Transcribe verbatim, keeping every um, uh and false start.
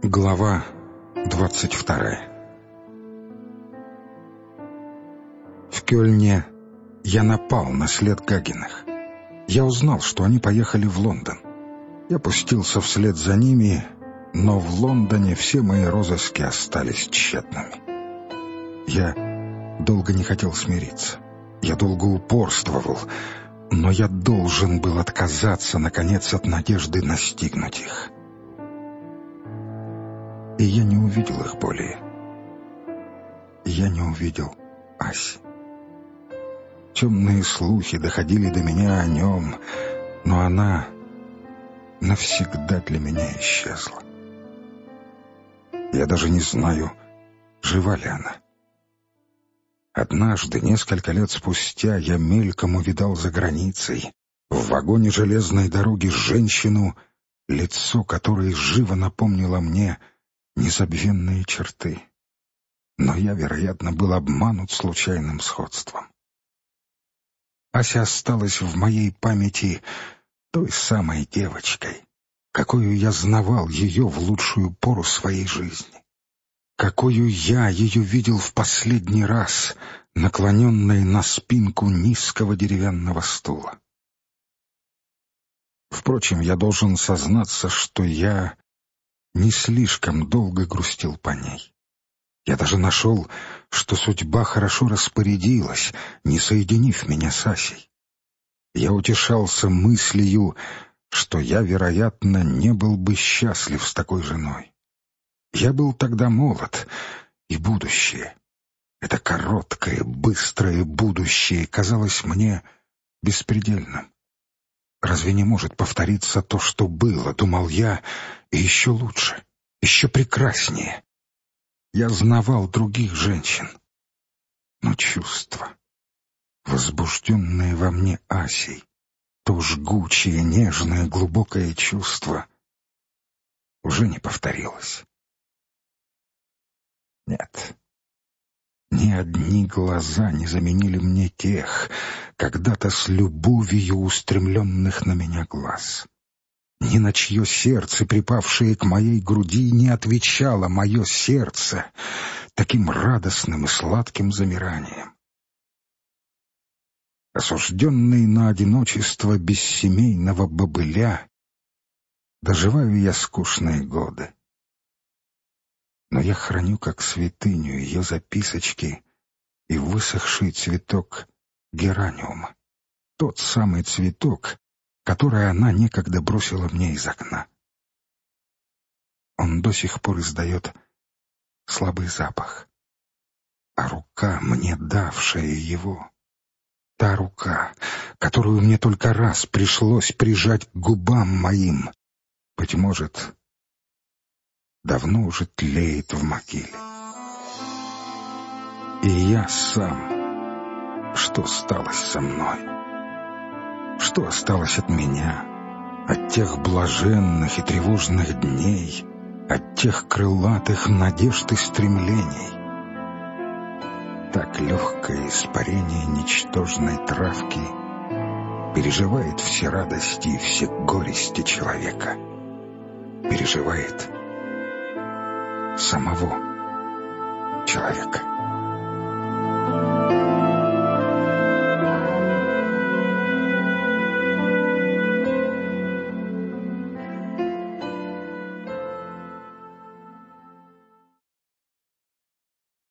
Глава двадцать вторая. В Кёльне я напал на след Гагиных. Я узнал, что они поехали в Лондон. Я пустился вслед за ними, но в Лондоне все мои розыски остались тщетными. Я долго не хотел смириться. Я долго упорствовал, но я должен был отказаться, наконец, от надежды настигнуть их. И я не увидел их более. Я не увидел Аси. Темные слухи доходили до меня о нем, но она навсегда для меня исчезла. Я даже не знаю, жива ли она. Однажды, несколько лет спустя, я мельком увидал за границей, в вагоне железной дороги, женщину, лицо которой живо напомнило мне незабвенные черты. Но я, вероятно, был обманут случайным сходством. Ася осталась в моей памяти той самой девочкой, какую я знавал ее в лучшую пору своей жизни, какую я ее видел в последний раз, наклоненной на спинку низкого деревянного стула. Впрочем, я должен сознаться, что я не слишком долго грустил по ней. Я даже нашел, что судьба хорошо распорядилась, не соединив меня с Асей. Я утешался мыслью, что я, вероятно, не был бы счастлив с такой женой. Я был тогда молод, и будущее, это короткое, быстрое будущее, казалось мне беспредельным. Разве не может повториться то, что было, думал я, и еще лучше, еще прекраснее? Я знавал других женщин, но чувства, возбужденные во мне Асей, то жгучее, нежное, глубокое чувство, уже не повторилось. Нет, ни одни глаза не заменили мне тех, когда-то с любовью устремленных на меня глаз. Ни на чье сердце, припавшее к моей груди, не отвечало мое сердце таким радостным и сладким замиранием. Осужденный на одиночество бессемейного бобыля, доживаю я скучные годы. Но я храню как святыню ее записочки и высохший цветок гераниума, тот самый цветок, который она некогда бросила мне из окна. Он до сих пор издает слабый запах, а рука, мне давшая его, та рука, которую мне только раз пришлось прижать к губам моим, быть может, давно уже тлеет в могиле. И я сам, что сталось со мной? Что осталось от меня, от тех блаженных и тревожных дней, от тех крылатых надежд и стремлений? Так легкое испарение ничтожной травки переживает все радости и все горести человека, переживает самого человека.